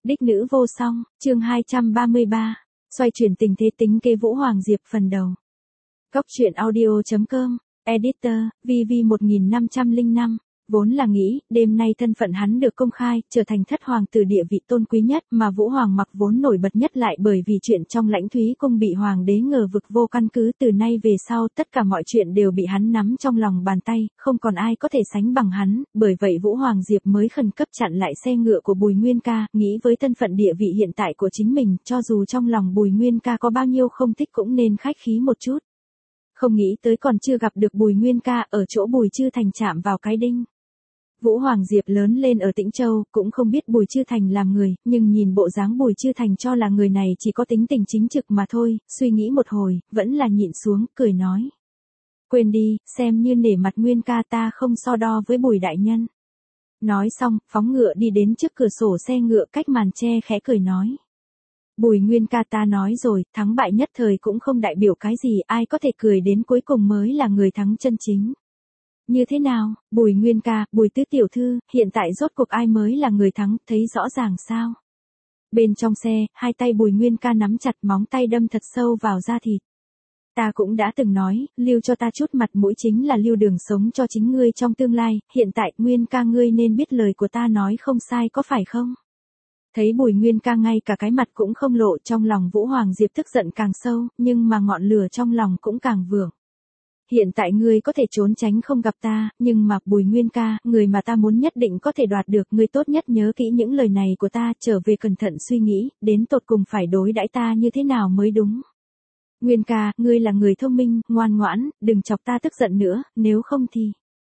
Đích nữ vô song, chương 233, xoay chuyển tình thế tính kế Vũ Hoàng Diệp phần đầu. Góc truyện audio.com, editor, VV1505, vốn là nghĩ, đêm nay thân phận hắn được công khai, trở thành thất hoàng tử địa vị tôn quý nhất mà Vũ Hoàng mặc vốn nổi bật nhất lại bởi vì chuyện trong Lãnh Thúy cung bị hoàng đế ngờ vực vô căn cứ từ nay về sau tất cả mọi chuyện đều bị hắn nắm trong lòng bàn tay, không còn ai có thể sánh bằng hắn, bởi vậy Vũ Hoàng Diệp mới khẩn cấp chặn lại xe ngựa của Bùi Nguyên Ca, nghĩ với thân phận địa vị hiện tại của chính mình, cho dù trong lòng Bùi Nguyên Ca có bao nhiêu không thích cũng nên khách khí một chút. Không nghĩ tới còn chưa gặp được Bùi Nguyên Ca ở chỗ Bùi Chư Thành chạm vào cái đinh. Vũ Hoàng Diệp lớn lên ở Tĩnh Châu, cũng không biết Bùi Chư Thành làm người, nhưng nhìn bộ dáng Bùi Chư Thành cho là người này chỉ có tính tình chính trực mà thôi, suy nghĩ một hồi, vẫn là nhịn xuống, cười nói. Quên đi, xem như nể mặt Nguyên Ca ta không so đo với Bùi đại nhân. Nói xong, phóng ngựa đi đến trước cửa sổ xe ngựa cách màn che khẽ cười nói. Bùi Nguyên Ca ta nói rồi, thắng bại nhất thời cũng không đại biểu cái gì, ai có thể cười đến cuối cùng mới là người thắng chân chính. Như thế nào, Bùi Nguyên Ca, Bùi tứ tiểu thư, hiện tại rốt cuộc ai mới là người thắng, thấy rõ ràng sao? Bên trong xe, hai tay Bùi Nguyên Ca nắm chặt, móng tay đâm thật sâu vào da thịt. Ta cũng đã từng nói, lưu cho ta chút mặt mũi chính là lưu đường sống cho chính ngươi trong tương lai, hiện tại Nguyên Ca ngươi nên biết lời của ta nói không sai có phải không? Thấy Bùi Nguyên Ca ngay cả cái mặt cũng không lộ, trong lòng Vũ Hoàng Diệp tức giận càng sâu, nhưng mà ngọn lửa trong lòng cũng càng vượng. Hiện tại ngươi có thể trốn tránh không gặp ta, nhưng mà Bùi Nguyên Ca, người mà ta muốn nhất định có thể đoạt được, ngươi tốt nhất nhớ kỹ những lời này của ta, trở về cẩn thận suy nghĩ, đến tột cùng phải đối đãi ta như thế nào mới đúng. Nguyên Ca, ngươi là người thông minh, ngoan ngoãn, đừng chọc ta tức giận nữa, nếu không thì...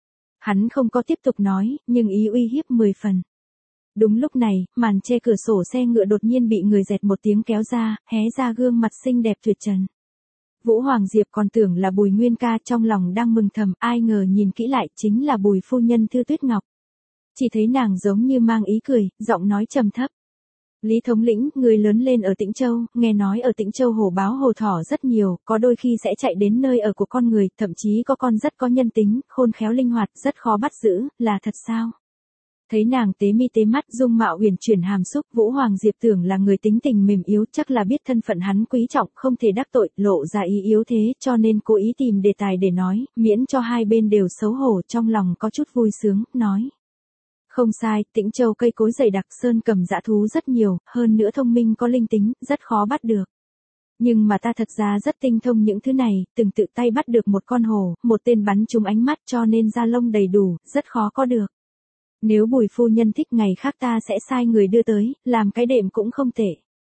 Hắn không có tiếp tục nói, nhưng ý uy hiếp 10 phần. Đúng lúc này, màn che cửa sổ xe ngựa đột nhiên bị người dẹt một tiếng kéo ra, hé ra gương mặt xinh đẹp tuyệt trần. Vũ Hoàng Diệp còn tưởng là Bùi Nguyên Ca, trong lòng đang mừng thầm, ai ngờ nhìn kỹ lại chính là Bùi phu nhân Thư Tuyết Ngọc. Chỉ thấy nàng giống như mang ý cười, giọng nói trầm thấp. Lý thống lĩnh, người lớn lên ở Tĩnh Châu, nghe nói ở Tĩnh Châu hổ báo hổ thỏ rất nhiều, có đôi khi sẽ chạy đến nơi ở của con người, thậm chí có con rất có nhân tính, khôn khéo linh hoạt, rất khó bắt giữ, là thật sao? Thấy nàng tế mi tế mắt, dung mạo uyển chuyển hàm xúc, Vũ Hoàng Diệp tưởng là người tính tình mềm yếu, chắc là biết thân phận hắn quý trọng, không thể đắc tội, lộ ra ý yếu thế, cho nên cố ý tìm đề tài để nói, miễn cho hai bên đều xấu hổ, trong lòng có chút vui sướng, nói. Không sai, Tĩnh Châu cây cối dày đặc, sơn cầm dã thú rất nhiều, hơn nữa thông minh có linh tính, rất khó bắt được. Nhưng mà ta thật ra rất tinh thông những thứ này, từng tự tay bắt được một con hổ, một tên bắn trúng ánh mắt cho nên da lông đầy đủ, rất khó có được. Nếu Bùi phu nhân thích ngày khác ta sẽ sai người đưa tới, làm cái đệm cũng không tệ.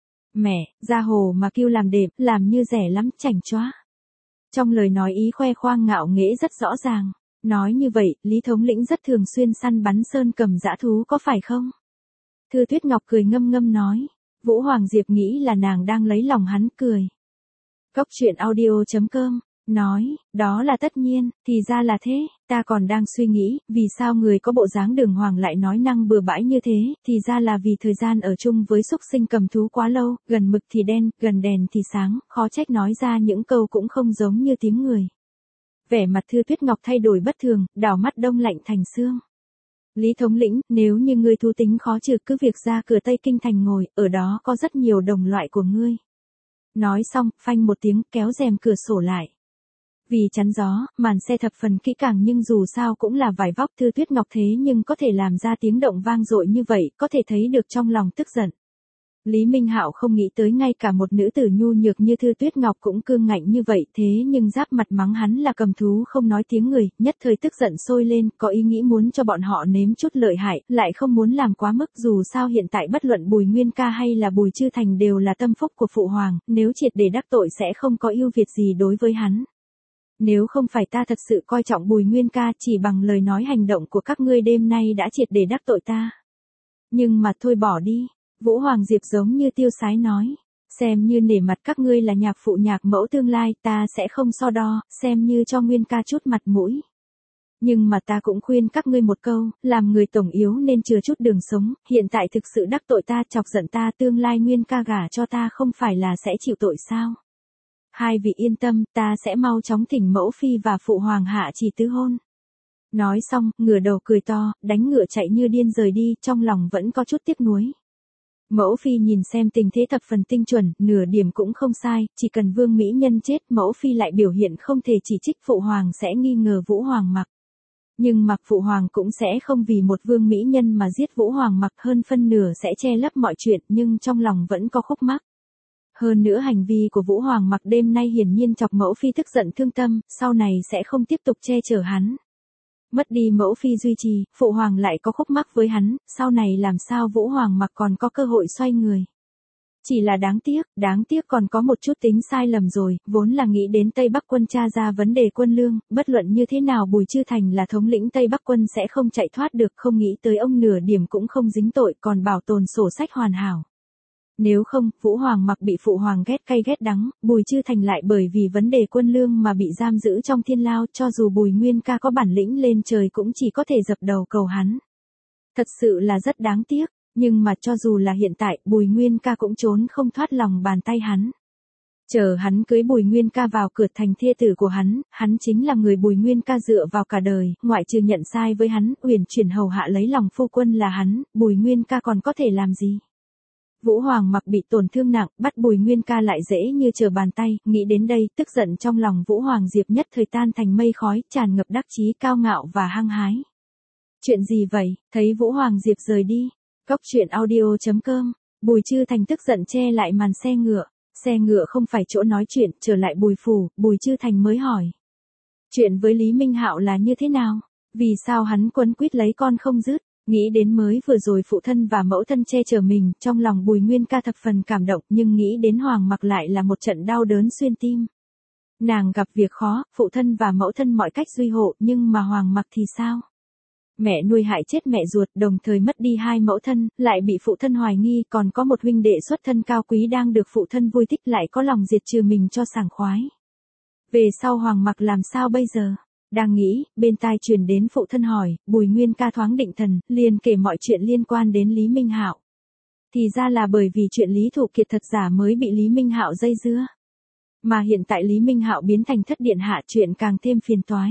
Mẹ, ra hồ mà kêu làm đệm, làm như rẻ lắm, chảnh chóa. Trong lời nói ý khoe khoang ngạo nghễ rất rõ ràng. Nói như vậy, Lý thống lĩnh rất thường xuyên săn bắn sơn cầm dã thú có phải không? Thư Tuyết Ngọc cười ngâm ngâm nói. Vũ Hoàng Diệp nghĩ là nàng đang lấy lòng hắn, cười. Góc truyện audio.com, nói, đó là tất nhiên, thì ra là thế, ta còn đang suy nghĩ, vì sao người có bộ dáng đường hoàng lại nói năng bừa bãi như thế, thì ra là vì thời gian ở chung với xúc sinh cầm thú quá lâu, gần mực thì đen, gần đèn thì sáng, khó trách nói ra những câu cũng không giống như tiếng người. Vẻ mặt Thư Tuyết Ngọc thay đổi bất thường, đảo mắt đông lạnh thành xương. Lý thống lĩnh, nếu như ngươi thú tính khó trừ cứ việc ra cửa Tây Kinh thành ngồi, ở đó có rất nhiều đồng loại của ngươi. Nói xong, phanh một tiếng, kéo rèm cửa sổ lại. Vì chắn gió, màn xe thập phần kỹ càng nhưng dù sao cũng là vải vóc, Thư Tuyết Ngọc thế nhưng có thể làm ra tiếng động vang dội như vậy, có thể thấy được trong lòng tức giận. Lý Minh Hạo không nghĩ tới ngay cả một nữ tử nhu nhược như Thư Tuyết Ngọc cũng cương ngạnh như vậy, thế nhưng giáp mặt mắng hắn là cầm thú không nói tiếng người, nhất thời tức giận sôi lên, có ý nghĩ muốn cho bọn họ nếm chút lợi hại, lại không muốn làm quá mức, dù sao hiện tại bất luận Bùi Nguyên Ca hay là Bùi Chư Thành đều là tâm phúc của phụ hoàng, nếu triệt để đắc tội sẽ không có ưu việt gì đối với hắn. Nếu không phải ta thật sự coi trọng Bùi Nguyên Ca, chỉ bằng lời nói hành động của các ngươi đêm nay đã triệt để đắc tội ta. Nhưng mà thôi bỏ đi. Vũ Hoàng Diệp giống như tiêu sái nói, xem như nể mặt các ngươi là nhạc phụ nhạc mẫu tương lai, ta sẽ không so đo, xem như cho Nguyên Ca chút mặt mũi. Nhưng mà ta cũng khuyên các ngươi một câu, làm người tổng yếu nên chừa chút đường sống, hiện tại thực sự đắc tội ta, chọc giận ta, tương lai Nguyên Ca gả cho ta không phải là sẽ chịu tội sao? Hai vị yên tâm, ta sẽ mau chóng thỉnh mẫu phi và phụ hoàng hạ chỉ tứ hôn. Nói xong, ngửa đầu cười to, đánh ngựa chạy như điên rời đi, trong lòng vẫn có chút tiếc nuối. Mẫu phi nhìn xem tình thế thập phần tinh chuẩn, nửa điểm cũng không sai, chỉ cần Vương mỹ nhân chết, mẫu phi lại biểu hiện không thể chỉ trích phụ hoàng sẽ nghi ngờ Vũ Hoàng Mặc. Nhưng Mặc phụ hoàng cũng sẽ không vì một Vương mỹ nhân mà giết Vũ Hoàng Mặc, hơn phân nửa sẽ che lấp mọi chuyện, nhưng trong lòng vẫn có khúc mắc. Hơn nữa hành vi của Vũ Hoàng Mặc đêm nay hiển nhiên chọc mẫu phi tức giận thương tâm, sau này sẽ không tiếp tục che chở hắn. Mất đi mẫu phi duy trì, phụ hoàng lại có khúc mắc với hắn, sau này làm sao Vũ Hoàng Mặc còn có cơ hội xoay người. Chỉ là đáng tiếc còn có một chút tính sai lầm rồi, vốn là nghĩ đến Tây Bắc quân tra ra vấn đề quân lương, bất luận như thế nào Bùi Chư Thành là thống lĩnh Tây Bắc quân sẽ không chạy thoát được, không nghĩ tới ông nửa điểm cũng không dính tội, còn bảo tồn sổ sách hoàn hảo. Nếu không, Vũ Hoàng Mặc bị phụ hoàng ghét cay ghét đắng, Bùi Chư Thành lại bởi vì vấn đề quân lương mà bị giam giữ trong thiên lao, cho dù Bùi Nguyên Ca có bản lĩnh lên trời cũng chỉ có thể dập đầu cầu hắn. Thật sự là rất đáng tiếc, nhưng mà cho dù là hiện tại, Bùi Nguyên Ca cũng trốn không thoát lòng bàn tay hắn. Chờ hắn cưới Bùi Nguyên Ca vào cửa thành thê tử của hắn chính là người Bùi Nguyên Ca dựa vào cả đời, ngoại trừ nhận sai với hắn, uyển chuyển hầu hạ lấy lòng phu quân là hắn, Bùi Nguyên Ca còn có thể làm gì? Vũ Hoàng Mặc bị tổn thương nặng, bắt Bùi Nguyên Ca lại dễ như trở bàn tay, nghĩ đến đây, tức giận trong lòng Vũ Hoàng Diệp nhất thời tan thành mây khói, tràn ngập đắc chí cao ngạo và hăng hái. Chuyện gì vậy? Thấy Vũ Hoàng Diệp rời đi. Cóc truyện audio.com, Bùi Chư Thành tức giận che lại màn xe ngựa không phải chỗ nói chuyện, trở lại Bùi phủ, Bùi Chư Thành mới hỏi. Chuyện với Lý Minh Hạo là như thế nào? Vì sao hắn quấn quýt lấy con không dứt? Nghĩ đến mới vừa rồi phụ thân và mẫu thân che chở mình, trong lòng Bùi Nguyên Ca thập phần cảm động, nhưng nghĩ đến Hoàng Mặc lại là một trận đau đớn xuyên tim. Nàng gặp việc khó, phụ thân và mẫu thân mọi cách duy hộ, nhưng mà Hoàng Mặc thì sao? Mẹ nuôi hại chết mẹ ruột, đồng thời mất đi hai mẫu thân, lại bị phụ thân hoài nghi, còn có một huynh đệ xuất thân cao quý đang được phụ thân vui thích, lại có lòng diệt trừ mình cho sảng khoái. Về sau Hoàng Mặc làm sao bây giờ? Đang nghĩ, bên tai truyền đến phụ thân hỏi, Bùi Nguyên Ca thoáng định thần, liền kể mọi chuyện liên quan đến Lý Minh Hạo. Thì ra là bởi vì chuyện Lý Thụ Kiệt thật giả mới bị Lý Minh Hạo dây dưa. Mà hiện tại Lý Minh Hạo biến thành thất điện hạ, chuyện càng thêm phiền toái.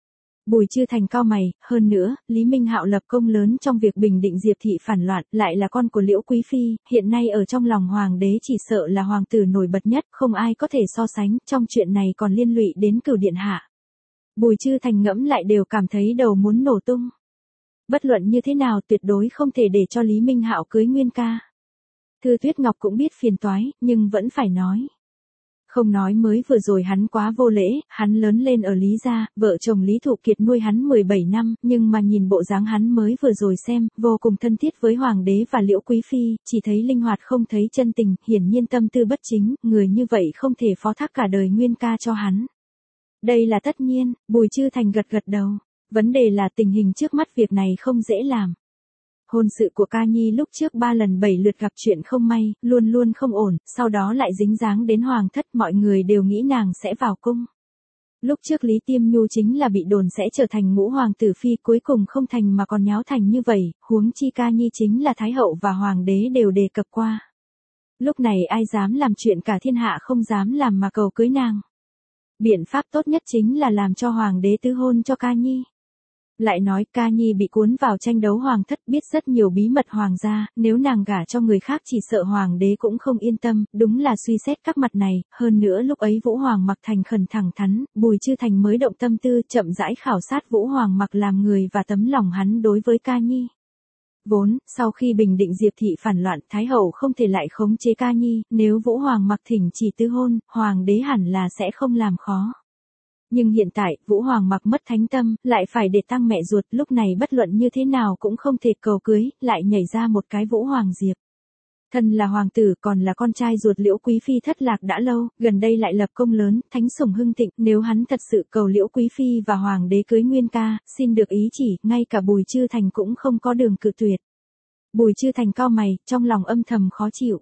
Bùi Chư Thành cau mày, hơn nữa, Lý Minh Hạo lập công lớn trong việc bình định Diệp thị phản loạn, lại là con của Liễu Quý Phi, hiện nay ở trong lòng hoàng đế chỉ sợ là hoàng tử nổi bật nhất, không ai có thể so sánh, trong chuyện này còn liên lụy đến Cửu điện hạ. Bùi Chư Thành ngẫm lại đều cảm thấy đầu muốn nổ tung. Bất luận như thế nào tuyệt đối không thể để cho Lý Minh Hạo cưới Nguyên Ca. Thư Tuyết Ngọc cũng biết phiền toái, nhưng vẫn phải nói. Không nói mới vừa rồi hắn quá vô lễ, hắn lớn lên ở Lý gia, vợ chồng Lý Thụ Kiệt nuôi hắn 17 năm, nhưng mà nhìn bộ dáng hắn mới vừa rồi xem, vô cùng thân thiết với Hoàng đế và Liễu Quý Phi, chỉ thấy linh hoạt không thấy chân tình, hiển nhiên tâm tư bất chính, người như vậy không thể phó thác cả đời Nguyên Ca cho hắn. Đây là tất nhiên, Bùi Chư Thành gật gật đầu, vấn đề là tình hình trước mắt việc này không dễ làm. Hôn sự của Ca Nhi lúc trước 3 lần 7 lượt gặp chuyện không may, luôn luôn không ổn, sau đó lại dính dáng đến hoàng thất, mọi người đều nghĩ nàng sẽ vào cung. Lúc trước Lý Tiêm Nhu chính là bị đồn sẽ trở thành ngũ hoàng tử phi, cuối cùng không thành mà còn nháo thành như vậy, huống chi Ca Nhi chính là Thái hậu và hoàng đế đều đề cập qua. Lúc này ai dám làm chuyện cả thiên hạ không dám làm mà cầu cưới nàng. Biện pháp tốt nhất chính là làm cho hoàng đế tứ hôn cho Ca Nhi. Lại nói Ca Nhi bị cuốn vào tranh đấu hoàng thất, biết rất nhiều bí mật hoàng gia, nếu nàng gả cho người khác chỉ sợ hoàng đế cũng không yên tâm, đúng là suy xét các mặt này, hơn nữa lúc ấy Vũ Hoàng Mặc thành khẩn thẳng thắn, Bùi Chư Thành mới động tâm tư chậm rãi khảo sát Vũ Hoàng Mặc làm người và tấm lòng hắn đối với Ca Nhi. Vốn, sau khi bình định Diệp thị phản loạn, Thái hậu không thể lại khống chế Ca Nhi, nếu Vũ Hoàng Mặc thỉnh chỉ tứ hôn, hoàng đế hẳn là sẽ không làm khó. Nhưng hiện tại, Vũ Hoàng Mặc mất thánh tâm, lại phải để tang mẹ ruột, lúc này bất luận như thế nào cũng không thể cầu cưới, lại nhảy ra một cái Vũ Hoàng Diệp. Thân là hoàng tử còn là con trai ruột Liễu Quý Phi thất lạc đã lâu, gần đây lại lập công lớn, thánh sủng hưng thịnh, nếu hắn thật sự cầu Liễu Quý Phi và hoàng đế cưới Nguyên Ca, xin được ý chỉ, ngay cả Bùi Chư Thành cũng không có đường cự tuyệt. Bùi Chư Thành cau mày, trong lòng âm thầm khó chịu.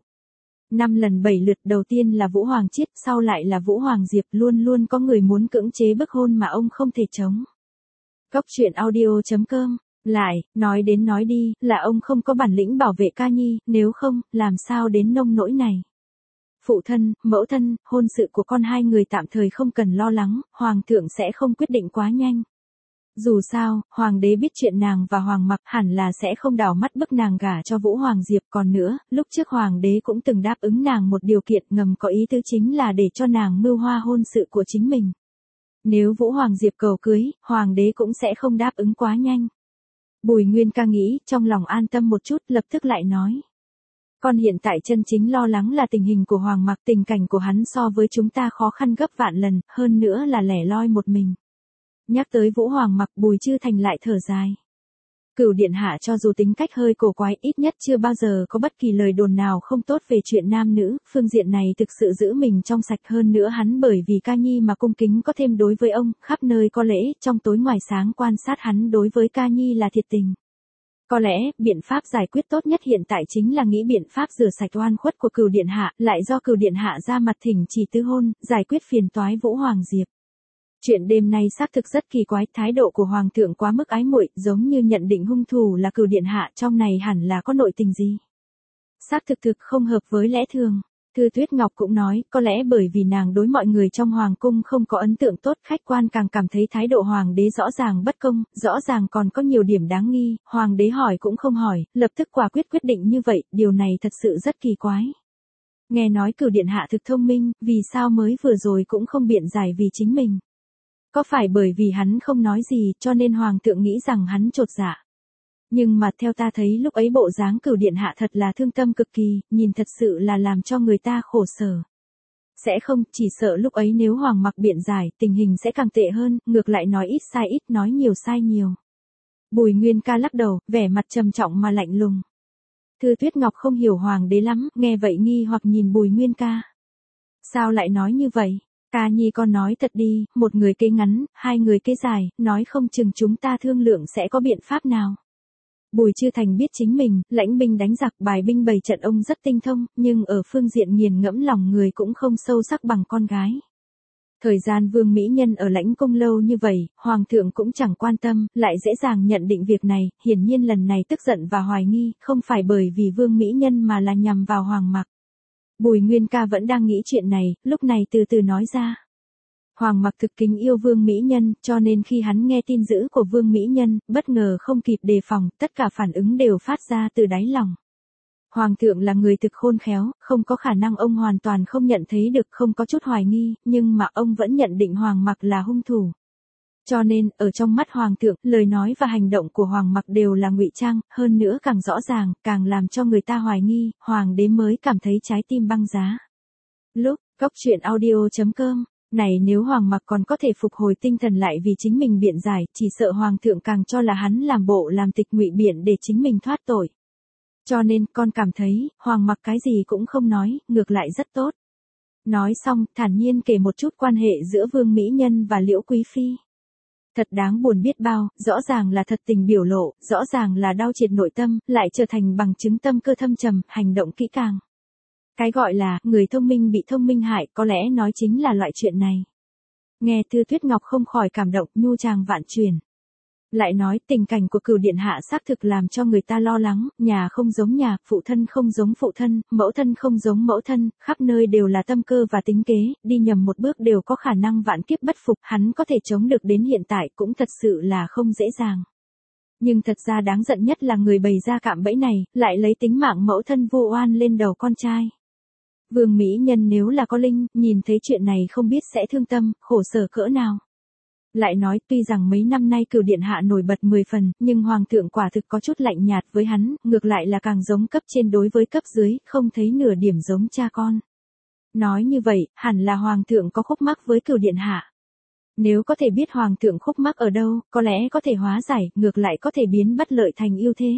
5 lần 7 lượt, đầu tiên là Vũ Hoàng Chiết, sau lại là Vũ Hoàng Diệp, luôn luôn có người muốn cưỡng chế bức hôn mà ông không thể chống. Cóc truyện audio.com, lại, nói đến nói đi, là ông không có bản lĩnh bảo vệ Ca Nhi, nếu không, làm sao đến nông nỗi này. Phụ thân, mẫu thân, hôn sự của con hai người tạm thời không cần lo lắng, Hoàng thượng sẽ không quyết định quá nhanh. Dù sao, hoàng đế biết chuyện nàng và Hoàng Mặc hẳn là sẽ không đảo mắt bức nàng gả cho Vũ Hoàng Diệp. Còn nữa, lúc trước hoàng đế cũng từng đáp ứng nàng một điều kiện ngầm có ý tứ chính là để cho nàng mưu hoa hôn sự của chính mình. Nếu Vũ Hoàng Diệp cầu cưới, hoàng đế cũng sẽ không đáp ứng quá nhanh. Bùi Nguyên Ca nghĩ, trong lòng an tâm một chút, lập tức lại nói. Con hiện tại chân chính lo lắng là tình hình của Hoàng Mặc, tình cảnh của hắn so với chúng ta khó khăn gấp vạn lần, hơn nữa là lẻ loi một mình. Nhắc tới Vũ Hoàng Mặc, Bùi Chư Thành lại thở dài. Cửu điện hạ cho dù tính cách hơi cổ quái, ít nhất chưa bao giờ có bất kỳ lời đồn nào không tốt về chuyện nam nữ, phương diện này thực sự giữ mình trong sạch. Hơn nữa hắn bởi vì Ca Nhi mà cung kính có thêm đối với ông, khắp nơi có lễ, trong tối ngoài sáng quan sát hắn đối với Ca Nhi là thiệt tình. Có lẽ, biện pháp giải quyết tốt nhất hiện tại chính là nghĩ biện pháp rửa sạch oan khuất của Cửu điện hạ, lại do Cửu điện hạ ra mặt thỉnh chỉ tứ hôn, giải quyết phiền toái Vũ Hoàng Diệp. Chuyện đêm nay xác thực rất kỳ quái, thái độ của hoàng thượng quá mức ái muội, giống như nhận định hung thủ là Cửu điện hạ, trong này hẳn là có nội tình gì. Xác thực không hợp với lẽ thường. Thư Tuyết Ngọc cũng nói, có lẽ bởi vì nàng đối mọi người trong hoàng cung không có ấn tượng tốt, khách quan càng cảm thấy thái độ hoàng đế rõ ràng bất công, rõ ràng còn có nhiều điểm đáng nghi, hoàng đế hỏi cũng không hỏi, lập tức quả quyết quyết định như vậy, điều này thật sự rất kỳ quái. Nghe nói Cửu điện hạ thực thông minh, vì sao mới vừa rồi cũng không biện giải vì chính mình. Có phải bởi vì hắn không nói gì cho nên hoàng thượng nghĩ rằng hắn chột dạ. Nhưng mà theo ta thấy lúc ấy bộ dáng Cửu điện hạ thật là thương tâm cực kỳ, nhìn thật sự là làm cho người ta khổ sở. Sẽ không, chỉ sợ lúc ấy nếu Hoàng Mặc biện giải, tình hình sẽ càng tệ hơn, ngược lại nói ít sai ít, nói nhiều sai nhiều. Bùi Nguyên Ca lắc đầu, vẻ mặt trầm trọng mà lạnh lùng. Thư Tuyết Ngọc không hiểu hoàng đế lắm, nghe vậy nghi hoặc nhìn Bùi Nguyên Ca. Sao lại nói như vậy? Ca Nhi con nói thật đi, một người kê ngắn, hai người kê dài, nói không chừng chúng ta thương lượng sẽ có biện pháp nào. Bùi Chư Thành biết chính mình, lãnh binh đánh giặc, bài binh bày trận ông rất tinh thông, nhưng ở phương diện nghiền ngẫm lòng người cũng không sâu sắc bằng con gái. Thời gian Vương Mỹ Nhân ở lãnh cung lâu như vậy, Hoàng thượng cũng chẳng quan tâm, lại dễ dàng nhận định việc này, hiển nhiên lần này tức giận và hoài nghi, không phải bởi vì Vương Mỹ Nhân mà là nhằm vào Hoàng Mặc. Bùi Nguyên Ca vẫn đang nghĩ chuyện này, lúc này từ từ nói ra. Hoàng Mặc thực kính yêu Vương Mỹ Nhân, cho nên khi hắn nghe tin dữ của Vương Mỹ Nhân, bất ngờ không kịp đề phòng, tất cả phản ứng đều phát ra từ đáy lòng. Hoàng thượng là người thực khôn khéo, không có khả năng ông hoàn toàn không nhận thấy được, không có chút hoài nghi, nhưng mà ông vẫn nhận định Hoàng Mặc là hung thủ. Cho nên, ở trong mắt Hoàng thượng, lời nói và hành động của Hoàng Mặc đều là ngụy trang, hơn nữa càng rõ ràng, càng làm cho người ta hoài nghi, Hoàng đế mới cảm thấy trái tim băng giá. Lúc, góc.audio.com này nếu Hoàng Mặc còn có thể phục hồi tinh thần lại vì chính mình biện giải, chỉ sợ Hoàng thượng càng cho là hắn làm bộ làm tịch ngụy biện để chính mình thoát tội. Cho nên, con cảm thấy, Hoàng Mặc cái gì cũng không nói, ngược lại rất tốt. Nói xong, thản nhiên kể một chút quan hệ giữa Vương Mỹ Nhân và Liễu Quý Phi. Thật đáng buồn biết bao, rõ ràng là thật tình biểu lộ, rõ ràng là đau triệt nội tâm, lại trở thành bằng chứng tâm cơ thâm trầm, hành động kỹ càng. Cái gọi là, người thông minh bị thông minh hại, có lẽ nói chính là loại chuyện này. Nghe Thư Tuyết Ngọc không khỏi cảm động, nhu tràng vạn truyền. Lại nói, tình cảnh của Cửu điện hạ xác thực làm cho người ta lo lắng, nhà không giống nhà, phụ thân không giống phụ thân, mẫu thân không giống mẫu thân, khắp nơi đều là tâm cơ và tính kế, đi nhầm một bước đều có khả năng vạn kiếp bất phục, hắn có thể chống được đến hiện tại cũng thật sự là không dễ dàng. Nhưng thật ra đáng giận nhất là người bày ra cạm bẫy này, lại lấy tính mạng mẫu thân vu oan lên đầu con trai. Vương Mỹ Nhân nếu là có linh, nhìn thấy chuyện này không biết sẽ thương tâm, khổ sở cỡ nào. Lại nói, tuy rằng mấy năm nay Cửu điện hạ nổi bật 10 phần, nhưng Hoàng thượng quả thực có chút lạnh nhạt với hắn, ngược lại là càng giống cấp trên đối với cấp dưới, không thấy nửa điểm giống cha con. Nói như vậy, hẳn là Hoàng thượng có khúc mắc với Cửu điện hạ. Nếu có thể biết Hoàng thượng khúc mắc ở đâu, có lẽ có thể hóa giải, ngược lại có thể biến bất lợi thành ưu thế.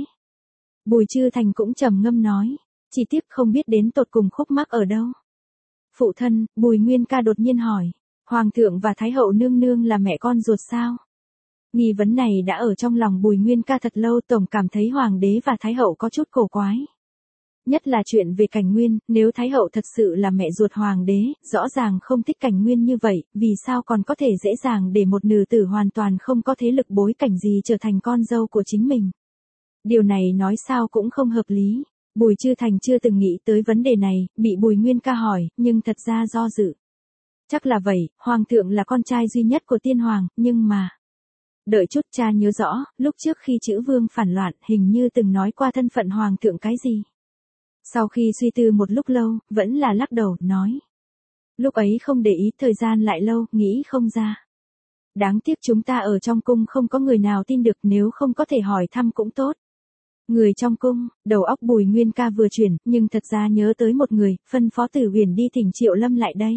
Bùi Chư Thành cũng trầm ngâm nói, chỉ tiếc không biết đến tột cùng khúc mắc ở đâu. Phụ thân, Bùi Nguyên Ca đột nhiên hỏi. Hoàng thượng và Thái hậu nương nương là mẹ con ruột sao? Nghi vấn này đã ở trong lòng Bùi Nguyên Ca thật lâu, tổng cảm thấy Hoàng đế và Thái hậu có chút cổ quái. Nhất là chuyện về Cảnh Nguyên, nếu Thái hậu thật sự là mẹ ruột Hoàng đế, rõ ràng không thích Cảnh Nguyên như vậy, vì sao còn có thể dễ dàng để một nữ tử hoàn toàn không có thế lực bối cảnh gì trở thành con dâu của chính mình. Điều này nói sao cũng không hợp lý. Bùi Chư Thành chưa từng nghĩ tới vấn đề này, bị Bùi Nguyên Ca hỏi, nhưng thật ra do dự. Chắc là vậy, Hoàng thượng là con trai duy nhất của tiên hoàng, nhưng mà... Đợi chút, cha nhớ rõ, lúc trước khi chữ Vương phản loạn, hình như từng nói qua thân phận hoàng thượng cái gì. Sau khi suy tư một lúc lâu, vẫn là lắc đầu, nói. Lúc ấy không để ý, thời gian lại lâu, nghĩ không ra. Đáng tiếc chúng ta ở trong cung không có người nào tin được, nếu không có thể hỏi thăm cũng tốt. Người trong cung, đầu óc Bùi Nguyên Ca vừa chuyển, nhưng thật ra nhớ tới một người, phân phó Tử Huyền đi thỉnh Triệu Lâm lại đây.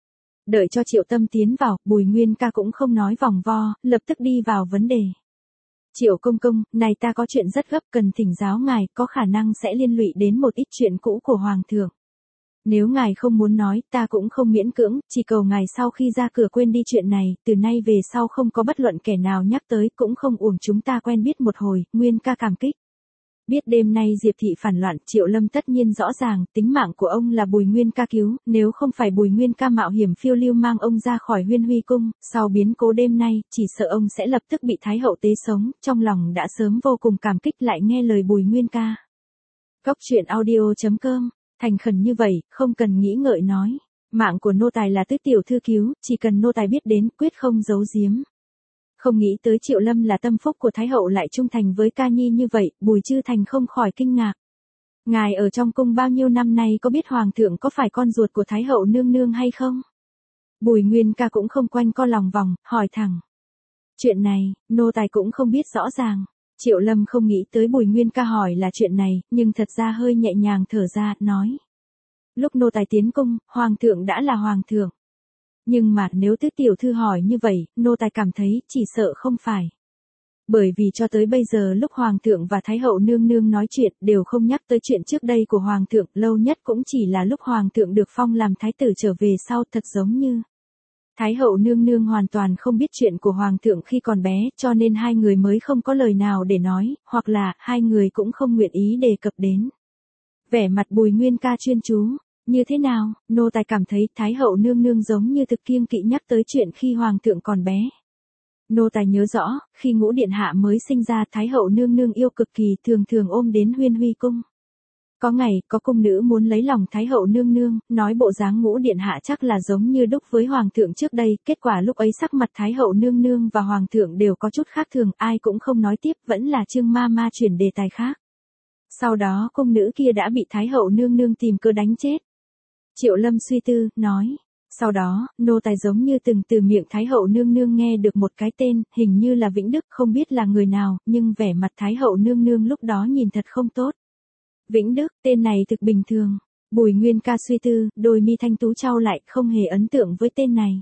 Đợi cho Triệu Tâm tiến vào, Bùi Nguyên Ca cũng không nói vòng vo, lập tức đi vào vấn đề. Triệu công công, này ta có chuyện rất gấp cần thỉnh giáo ngài, có khả năng sẽ liên lụy đến một ít chuyện cũ của Hoàng thượng. Nếu ngài không muốn nói, ta cũng không miễn cưỡng, chỉ cầu ngài sau khi ra cửa quên đi chuyện này, từ nay về sau không có bất luận kẻ nào nhắc tới, cũng không uổng chúng ta quen biết một hồi, Nguyên Ca cảm kích. Biết đêm nay Diệp thị phản loạn, Triệu Lâm tất nhiên rõ ràng, tính mạng của ông là Bùi Nguyên Ca cứu, nếu không phải Bùi Nguyên Ca mạo hiểm phiêu lưu mang ông ra khỏi Huyên Huy cung, sau biến cố đêm nay, chỉ sợ ông sẽ lập tức bị Thái hậu tế sống, trong lòng đã sớm vô cùng cảm kích lại nghe lời Bùi Nguyên Ca. Cốc truyện audio.com, thành khẩn như vậy, không cần nghĩ ngợi nói, mạng của nô tài là tứ tiểu thư cứu, chỉ cần nô tài biết đến, quyết không giấu giếm. Không nghĩ tới Triệu Lâm là tâm phúc của Thái hậu lại trung thành với ca nhi như vậy, Bùi Chư Thành không khỏi kinh ngạc. Ngài ở trong cung bao nhiêu năm nay có biết Hoàng thượng có phải con ruột của Thái hậu nương nương hay không? Bùi Nguyên Ca cũng không quanh co lòng vòng, hỏi thẳng. Chuyện này, nô tài cũng không biết rõ ràng. Triệu Lâm không nghĩ tới Bùi Nguyên Ca hỏi là chuyện này, nhưng thật ra hơi nhẹ nhàng thở ra, nói. Lúc nô tài tiến cung, Hoàng thượng đã là Hoàng thượng. Nhưng mà nếu tứ tiểu thư hỏi như vậy, nô tài cảm thấy chỉ sợ không phải. Bởi vì cho tới bây giờ lúc Hoàng thượng và Thái hậu nương nương nói chuyện đều không nhắc tới chuyện trước đây của Hoàng thượng, lâu nhất cũng chỉ là lúc Hoàng thượng được phong làm Thái tử trở về sau, thật giống như. Thái hậu nương nương hoàn toàn không biết chuyện của Hoàng thượng khi còn bé, cho nên hai người mới không có lời nào để nói, hoặc là hai người cũng không nguyện ý đề cập đến. Vẻ mặt Bùi Nguyên Ca chuyên chú. Như thế nào, nô tài cảm thấy Thái hậu nương nương giống như thực kiêng kỵ nhắc tới chuyện khi Hoàng thượng còn bé. Nô tài nhớ rõ, khi Ngũ điện hạ mới sinh ra Thái hậu nương nương yêu cực kỳ thường thường ôm đến Huyên Huy cung. Có ngày, có cung nữ muốn lấy lòng Thái hậu nương nương, nói bộ dáng Ngũ điện hạ chắc là giống như đúc với Hoàng thượng trước đây, kết quả lúc ấy sắc mặt Thái hậu nương nương và Hoàng thượng đều có chút khác thường, ai cũng không nói tiếp, vẫn là Trương ma ma chuyển đề tài khác. Sau đó cung nữ kia đã bị Thái hậu nương nương tìm cơ đánh chết. Triệu Lâm suy tư, nói. Sau đó, nô tài giống như từng từ miệng Thái hậu nương nương nghe được một cái tên, hình như là Vĩnh Đức, không biết là người nào, nhưng vẻ mặt Thái hậu nương nương lúc đó nhìn thật không tốt. Vĩnh Đức, tên này thực bình thường. Bùi Nguyên Ca suy tư, đôi mi thanh tú trao lại, không hề ấn tượng với tên này.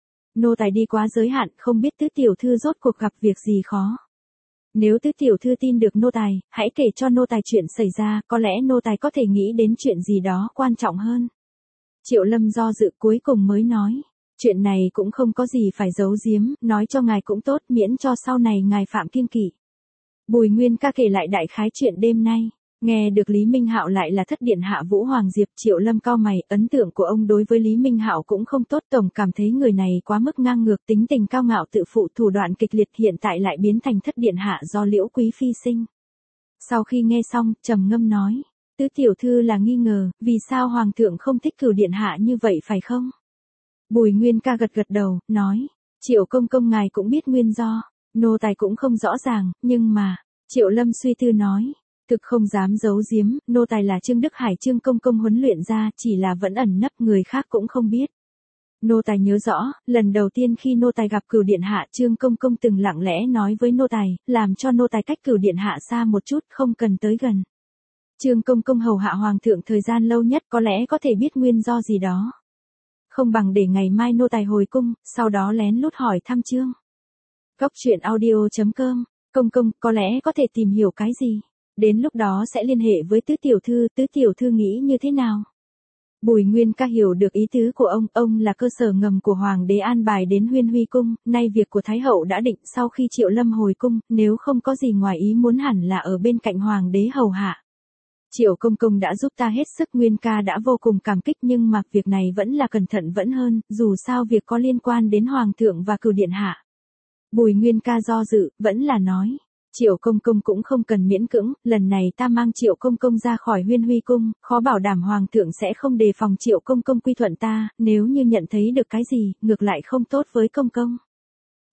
Nô tài đi quá giới hạn, không biết tứ tiểu thư rốt cuộc gặp việc gì khó. Nếu tứ tiểu thư tin được nô tài, hãy kể cho nô tài chuyện xảy ra, có lẽ nô tài có thể nghĩ đến chuyện gì đó quan trọng hơn. Triệu Lâm do dự cuối cùng mới nói, chuyện này cũng không có gì phải giấu giếm, nói cho ngài cũng tốt, miễn cho sau này ngài phạm kiêng kỵ. Bùi Nguyên Ca kể lại đại khái chuyện đêm nay, nghe được Lý Minh Hạo lại là thất điện hạ Vũ Hoàng Diệp, Triệu Lâm cau mày, ấn tượng của ông đối với Lý Minh Hạo cũng không tốt, tổng cảm thấy người này quá mức ngang ngược, tính tình cao ngạo tự phụ, thủ đoạn kịch liệt, hiện tại lại biến thành thất điện hạ do Liễu Quý phi sinh. Sau khi nghe xong, trầm ngâm nói. Tứ tiểu thư là nghi ngờ, vì sao Hoàng thượng không thích Cửu điện hạ như vậy phải không? Bùi Nguyên Ca gật gật đầu, nói, Triệu công công ngài cũng biết nguyên do, nô tài cũng không rõ ràng, nhưng mà, Triệu Lâm suy tư nói, thực không dám giấu giếm, nô tài là Trương Đức Hải Trương công công huấn luyện ra, chỉ là vẫn ẩn nấp, người khác cũng không biết. Nô tài nhớ rõ, lần đầu tiên khi nô tài gặp Cửu điện hạ, Trương công công từng lặng lẽ nói với nô tài, làm cho nô tài cách Cửu điện hạ xa một chút, không cần tới gần. Trương công công hầu hạ Hoàng thượng thời gian lâu nhất, có lẽ có thể biết nguyên do gì đó. Không bằng để ngày mai nô tài hồi cung, sau đó lén lút hỏi thăm Trương. Cốc truyện audio.com, công công, có lẽ có thể tìm hiểu cái gì. Đến lúc đó sẽ liên hệ với tứ tiểu thư nghĩ như thế nào. Bùi Nguyên Ca hiểu được ý tứ của ông là cơ sở ngầm của Hoàng đế an bài đến Huyên Huy cung, nay việc của Thái hậu đã định, sau khi Triệu Lâm hồi cung, nếu không có gì ngoài ý muốn hẳn là ở bên cạnh Hoàng đế hầu hạ. Triệu công công đã giúp ta hết sức, Nguyên Ca đã vô cùng cảm kích, nhưng mà việc này vẫn là cẩn thận vẫn hơn, dù sao việc có liên quan đến Hoàng thượng và Cửu điện hạ. Bùi Nguyên Ca do dự, vẫn là nói, Triệu công công cũng không cần miễn cưỡng, lần này ta mang Triệu công công ra khỏi Huyên Huy cung, khó bảo đảm Hoàng thượng sẽ không đề phòng Triệu công công quy thuận ta, nếu như nhận thấy được cái gì, ngược lại không tốt với công công.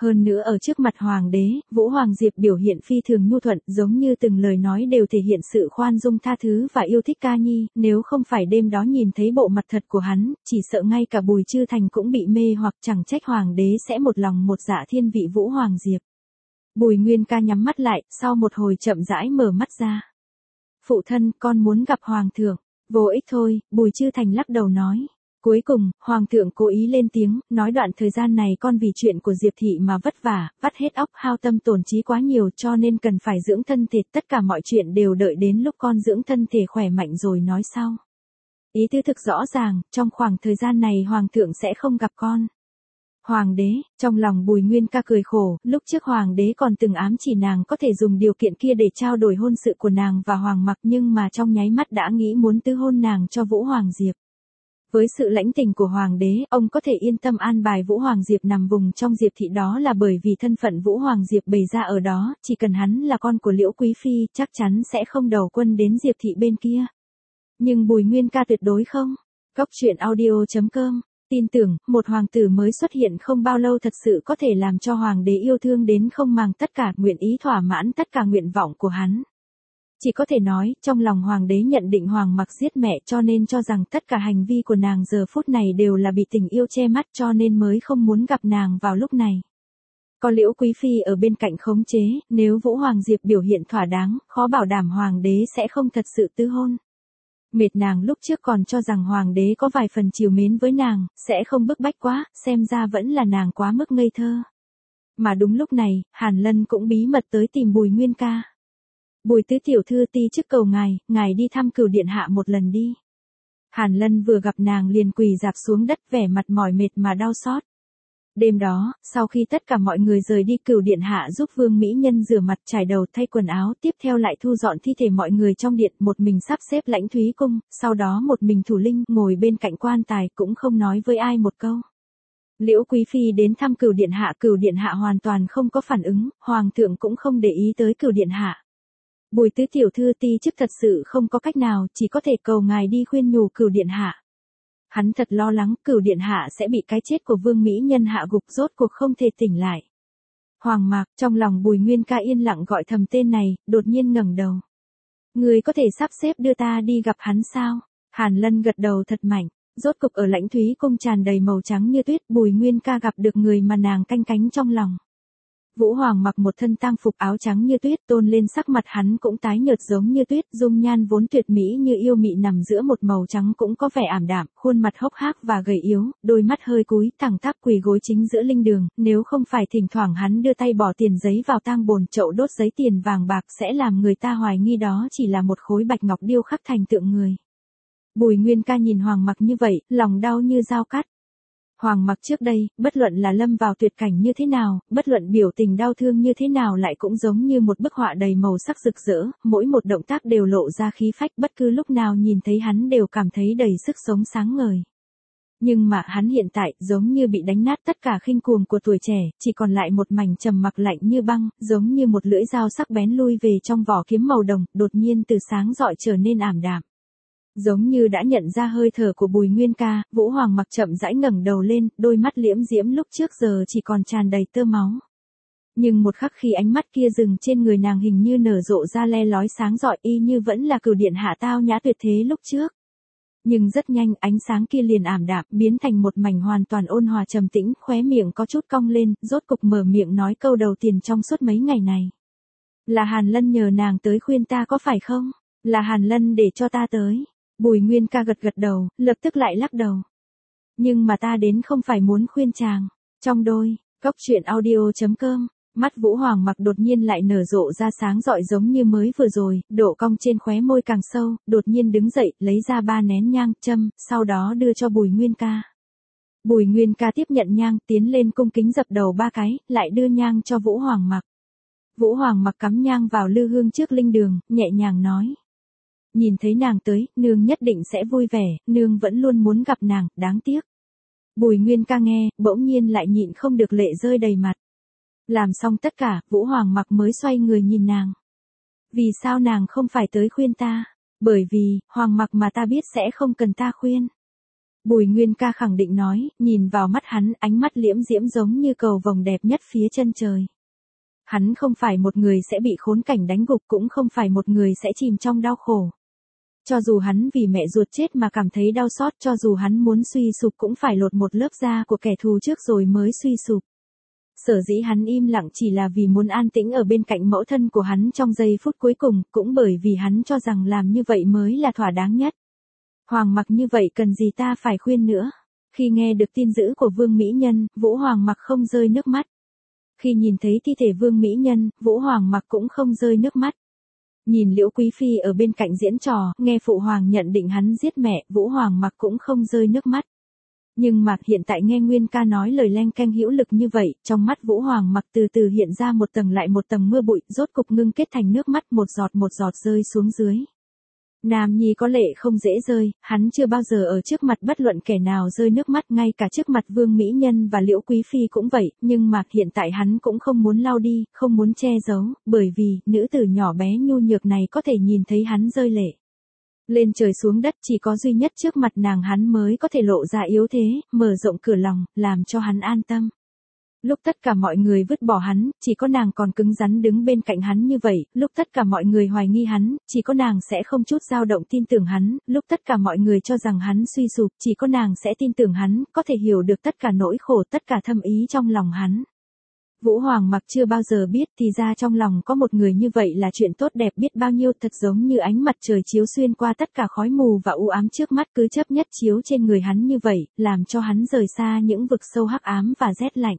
Hơn nữa ở trước mặt hoàng đế, Vũ Hoàng Diệp biểu hiện phi thường nhu thuận, giống như từng lời nói đều thể hiện sự khoan dung tha thứ và yêu thích ca nhi, nếu không phải đêm đó nhìn thấy bộ mặt thật của hắn, chỉ sợ ngay cả Bùi Chư Thành cũng bị mê hoặc, chẳng trách hoàng đế sẽ một lòng một dạ thiên vị Vũ Hoàng Diệp. Bùi Nguyên Ca nhắm mắt lại, sau một hồi chậm rãi mở mắt ra. Phụ thân, con muốn gặp hoàng thượng. Vô ích thôi, Bùi Chư Thành lắc đầu nói. Cuối cùng, hoàng thượng cố ý lên tiếng, nói đoạn thời gian này con vì chuyện của Diệp thị mà vất vả, vắt hết óc hao tâm tổn trí quá nhiều cho nên cần phải dưỡng thân thể, tất cả mọi chuyện đều đợi đến lúc con dưỡng thân thể khỏe mạnh rồi nói sau. Ý tứ thực rõ ràng, trong khoảng thời gian này hoàng thượng sẽ không gặp con. Hoàng đế, trong lòng Bùi Nguyên Ca cười khổ, lúc trước hoàng đế còn từng ám chỉ nàng có thể dùng điều kiện kia để trao đổi hôn sự của nàng và Hoàng Mặc, nhưng mà trong nháy mắt đã nghĩ muốn tứ hôn nàng cho Vũ Hoàng Diệp. Với sự lãnh tình của hoàng đế, ông có thể yên tâm an bài Vũ Hoàng Diệp nằm vùng trong Diệp thị, đó là bởi vì thân phận Vũ Hoàng Diệp bày ra ở đó, chỉ cần hắn là con của Liễu Quý Phi, chắc chắn sẽ không đầu quân đến Diệp thị bên kia. Nhưng Bùi Nguyên Ca tuyệt đối không. Cốc truyện audio.com tin tưởng, một hoàng tử mới xuất hiện không bao lâu thật sự có thể làm cho hoàng đế yêu thương đến không màng tất cả, nguyện ý thỏa mãn tất cả nguyện vọng của hắn. Chỉ có thể nói, trong lòng hoàng đế nhận định Hoàng Mặc giết mẹ cho nên cho rằng tất cả hành vi của nàng giờ phút này đều là bị tình yêu che mắt cho nên mới không muốn gặp nàng vào lúc này. Có Liễu Quý Phi ở bên cạnh khống chế, nếu Vũ Hoàng Diệp biểu hiện thỏa đáng, khó bảo đảm hoàng đế sẽ không thật sự tứ hôn. Mệt nàng lúc trước còn cho rằng hoàng đế có vài phần chiều mến với nàng, sẽ không bức bách quá, xem ra vẫn là nàng quá mức ngây thơ. Mà đúng lúc này, Hàn Lân cũng bí mật tới tìm Bùi Nguyên Ca. Bùi tứ tiểu thư ti chức cầu ngài đi thăm Cửu điện hạ một lần đi. Hàn Lân vừa gặp nàng liền quỳ rạp xuống đất, vẻ mặt mỏi mệt mà đau xót. Đêm đó, sau khi tất cả mọi người rời đi, Cửu điện hạ giúp Vương mỹ nhân rửa mặt, trải đầu, thay quần áo, tiếp theo lại thu dọn thi thể mọi người trong điện, một mình sắp xếp Lãnh Thúy cung, sau đó một mình thủ linh ngồi bên cạnh quan tài, cũng không nói với ai một câu. Liễu Quý Phi đến thăm Cửu điện hạ hoàn toàn không có phản ứng, hoàng thượng cũng không để ý tới Cửu điện hạ. Bùi tứ tiểu thư ti chức thật sự không có cách nào, chỉ có thể cầu ngài đi khuyên nhủ Cửu điện hạ. Hắn thật lo lắng Cửu điện hạ sẽ bị cái chết của Vương mỹ nhân hạ gục, rốt cuộc không thể tỉnh lại. Hoàng Mạc, trong lòng Bùi Nguyên Ca yên lặng gọi thầm tên này, đột nhiên ngẩng đầu. Người có thể sắp xếp đưa ta đi gặp hắn sao? Hàn Lân gật đầu thật mạnh. Rốt cục ở Lãnh Thúy cung tràn đầy màu trắng như tuyết, Bùi Nguyên Ca gặp được người mà nàng canh cánh trong lòng. Vũ Hoàng mặc một thân tang phục áo trắng như tuyết, tôn lên sắc mặt hắn cũng tái nhợt giống như tuyết, dung nhan vốn tuyệt mỹ như yêu mị nằm giữa một màu trắng cũng có vẻ ảm đạm, khuôn mặt hốc hác và gầy yếu, đôi mắt hơi cúi, thẳng tắp quỳ gối chính giữa linh đường, nếu không phải thỉnh thoảng hắn đưa tay bỏ tiền giấy vào tang bồn, chậu đốt giấy tiền vàng bạc sẽ làm người ta hoài nghi đó chỉ là một khối bạch ngọc điêu khắc thành tượng người. Bùi Nguyên Ca nhìn Hoàng Mặc như vậy, lòng đau như dao cắt. Hoàng Mặc trước đây, bất luận là lâm vào tuyệt cảnh như thế nào, bất luận biểu tình đau thương như thế nào lại cũng giống như một bức họa đầy màu sắc rực rỡ, mỗi một động tác đều lộ ra khí phách, bất cứ lúc nào nhìn thấy hắn đều cảm thấy đầy sức sống sáng ngời. Nhưng mà hắn hiện tại giống như bị đánh nát tất cả khinh cuồng của tuổi trẻ, chỉ còn lại một mảnh trầm mặc lạnh như băng, giống như một lưỡi dao sắc bén lui về trong vỏ kiếm màu đồng, đột nhiên từ sáng rọi trở nên ảm đạm. Giống như đã nhận ra hơi thở của Bùi Nguyên Ca, Vũ Hoàng Mặc chậm rãi ngẩng đầu lên, đôi mắt liễm diễm lúc trước giờ chỉ còn tràn đầy tơ máu. Nhưng một khắc khi ánh mắt kia dừng trên người nàng hình như nở rộ ra le lói sáng rọi, y như vẫn là Cửu điện hạ tao nhã tuyệt thế lúc trước. Nhưng rất nhanh ánh sáng kia liền ảm đạm, biến thành một mảnh hoàn toàn ôn hòa trầm tĩnh, khóe miệng có chút cong lên, rốt cục mở miệng nói câu đầu tiên trong suốt mấy ngày này. Là Hàn Lân nhờ nàng tới khuyên ta có phải không? Là Hàn Lân để cho ta tới. Bùi Nguyên Ca gật gật đầu, lập tức lại lắc đầu. Nhưng mà ta đến không phải muốn khuyên chàng. Trong đôi, cốc truyện audio.com, mắt Vũ Hoàng Mặc đột nhiên lại nở rộ ra sáng rọi giống như mới vừa rồi, độ cong trên khóe môi càng sâu, đột nhiên đứng dậy, lấy ra 3 nén nhang, châm, sau đó đưa cho Bùi Nguyên Ca. Bùi Nguyên Ca tiếp nhận nhang, tiến lên cung kính dập đầu 3 cái, lại đưa nhang cho Vũ Hoàng Mặc. Vũ Hoàng Mặc cắm nhang vào lư hương trước linh đường, nhẹ nhàng nói. Nhìn thấy nàng tới, nương nhất định sẽ vui vẻ, nương vẫn luôn muốn gặp nàng, đáng tiếc. Bùi Nguyên Ca nghe, bỗng nhiên lại nhịn không được lệ rơi đầy mặt. Làm xong tất cả, Vũ Hoàng Mặc mới xoay người nhìn nàng. Vì sao nàng không phải tới khuyên ta? Bởi vì, Hoàng Mặc mà ta biết sẽ không cần ta khuyên. Bùi Nguyên Ca khẳng định nói, nhìn vào mắt hắn, ánh mắt liễm diễm giống như cầu vồng đẹp nhất phía chân trời. Hắn không phải một người sẽ bị khốn cảnh đánh gục, cũng không phải một người sẽ chìm trong đau khổ. Cho dù hắn vì mẹ ruột chết mà cảm thấy đau xót, cho dù hắn muốn suy sụp cũng phải lột một lớp da của kẻ thù trước rồi mới suy sụp. Sở dĩ hắn im lặng chỉ là vì muốn an tĩnh ở bên cạnh mẫu thân của hắn trong giây phút cuối cùng, cũng bởi vì hắn cho rằng làm như vậy mới là thỏa đáng nhất. Hoàng Mặc như vậy cần gì ta phải khuyên nữa. Khi nghe được tin dữ của Vương Mỹ Nhân, Vũ Hoàng Mặc không rơi nước mắt. Khi nhìn thấy thi thể Vương Mỹ Nhân, Vũ Hoàng Mặc cũng không rơi nước mắt. Nhìn Liễu Quý Phi ở bên cạnh diễn trò, nghe Phụ Hoàng nhận định hắn giết mẹ, Vũ Hoàng Mặc cũng không rơi nước mắt. Nhưng mà hiện tại nghe Nguyên Ca nói lời leng keng hữu lực như vậy, trong mắt Vũ Hoàng Mặc từ từ hiện ra một tầng lại một tầng mưa bụi, rốt cục ngưng kết thành nước mắt một giọt rơi xuống dưới. Nam nhi có lệ không dễ rơi, hắn chưa bao giờ ở trước mặt bất luận kẻ nào rơi nước mắt, ngay cả trước mặt Vương Mỹ Nhân và Liễu Quý Phi cũng vậy, nhưng mà hiện tại hắn cũng không muốn lau đi, không muốn che giấu, bởi vì, nữ tử nhỏ bé nhu nhược này có thể nhìn thấy hắn rơi lệ. Lên trời xuống đất chỉ có duy nhất trước mặt nàng hắn mới có thể lộ ra yếu thế, mở rộng cửa lòng, làm cho hắn an tâm. Lúc tất cả mọi người vứt bỏ hắn, chỉ có nàng còn cứng rắn đứng bên cạnh hắn như vậy, lúc tất cả mọi người hoài nghi hắn, chỉ có nàng sẽ không chút dao động tin tưởng hắn, lúc tất cả mọi người cho rằng hắn suy sụp, chỉ có nàng sẽ tin tưởng hắn, có thể hiểu được tất cả nỗi khổ, tất cả thâm ý trong lòng hắn. Vũ Hoàng Mặc chưa bao giờ biết thì ra trong lòng có một người như vậy là chuyện tốt đẹp biết bao nhiêu, thật giống như ánh mặt trời chiếu xuyên qua tất cả khói mù và u ám trước mắt cứ chấp nhất chiếu trên người hắn như vậy, làm cho hắn rời xa những vực sâu hắc ám và rét lạnh.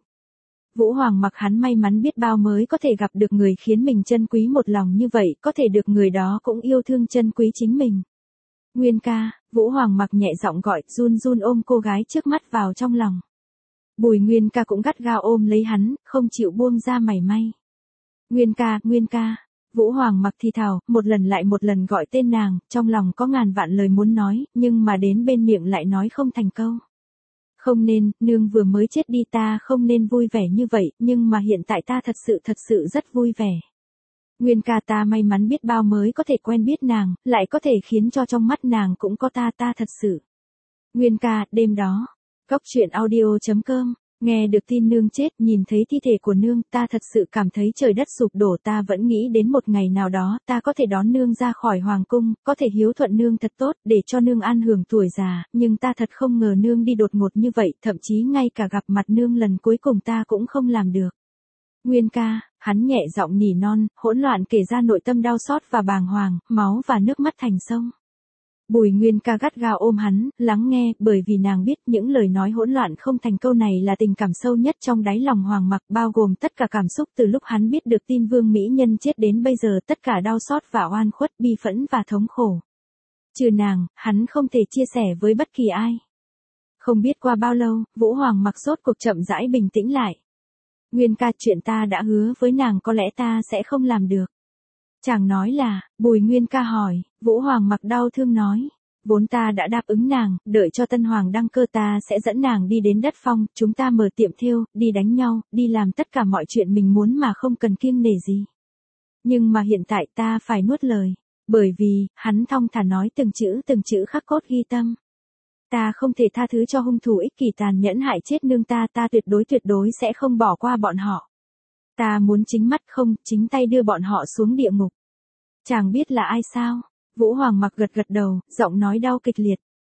Vũ Hoàng Mặc hắn may mắn biết bao mới có thể gặp được người khiến mình chân quý một lòng như vậy, có thể được người đó cũng yêu thương chân quý chính mình. Nguyên Ca, Vũ Hoàng Mặc nhẹ giọng gọi, run run ôm cô gái trước mắt vào trong lòng. Bùi Nguyên Ca cũng gắt gao ôm lấy hắn, không chịu buông ra mảy may. Nguyên Ca, Vũ Hoàng Mặc thì thào, một lần lại một lần gọi tên nàng, trong lòng có ngàn vạn lời muốn nói, nhưng mà đến bên miệng lại nói không thành câu. Không nên, nương vừa mới chết đi ta không nên vui vẻ như vậy, nhưng mà hiện tại ta thật sự rất vui vẻ. Nguyên Ca ta may mắn biết bao mới có thể quen biết nàng, lại có thể khiến cho trong mắt nàng cũng có ta thật sự. Nguyên Ca, đêm đó. Cóc truyện audio.com, nghe được tin nương chết, nhìn thấy thi thể của nương, ta thật sự cảm thấy trời đất sụp đổ, ta vẫn nghĩ đến một ngày nào đó, ta có thể đón nương ra khỏi hoàng cung, có thể hiếu thuận nương thật tốt, để cho nương an hưởng tuổi già, nhưng ta thật không ngờ nương đi đột ngột như vậy, thậm chí ngay cả gặp mặt nương lần cuối cùng ta cũng không làm được. Nguyên Ca, hắn nhẹ giọng nỉ non, hỗn loạn kể ra nội tâm đau xót và bàng hoàng, máu và nước mắt thành sông. Bùi Nguyên Ca gắt gao ôm hắn, lắng nghe, bởi vì nàng biết những lời nói hỗn loạn không thành câu này là tình cảm sâu nhất trong đáy lòng Hoàng Mặc, bao gồm tất cả cảm xúc từ lúc hắn biết được tin Vương Mỹ Nhân chết đến bây giờ, tất cả đau xót và oan khuất, bi phẫn và thống khổ. Trừ nàng, hắn không thể chia sẻ với bất kỳ ai. Không biết qua bao lâu, Vũ Hoàng Mặc rốt cuộc chậm rãi bình tĩnh lại. Nguyên Ca, chuyện ta đã hứa với nàng có lẽ ta sẽ không làm được. Chàng nói là, Bùi Nguyên Ca hỏi, Vũ Hoàng Mặc đau thương nói, vốn ta đã đáp ứng nàng, đợi cho Tân Hoàng đăng cơ ta sẽ dẫn nàng đi đến đất phong, chúng ta mở tiệm thêu, đi đánh nhau, đi làm tất cả mọi chuyện mình muốn mà không cần kiêng nể gì. Nhưng mà hiện tại ta phải nuốt lời, bởi vì, hắn thong thả nói từng chữ khắc cốt ghi tâm. Ta không thể tha thứ cho hung thủ ích kỷ tàn nhẫn hại chết nương ta tuyệt đối sẽ không bỏ qua bọn họ. Ta muốn chính mắt không, chính tay đưa bọn họ xuống địa ngục. Chàng biết là ai sao? Vũ Hoàng Mặc gật đầu, giọng nói đau kịch liệt.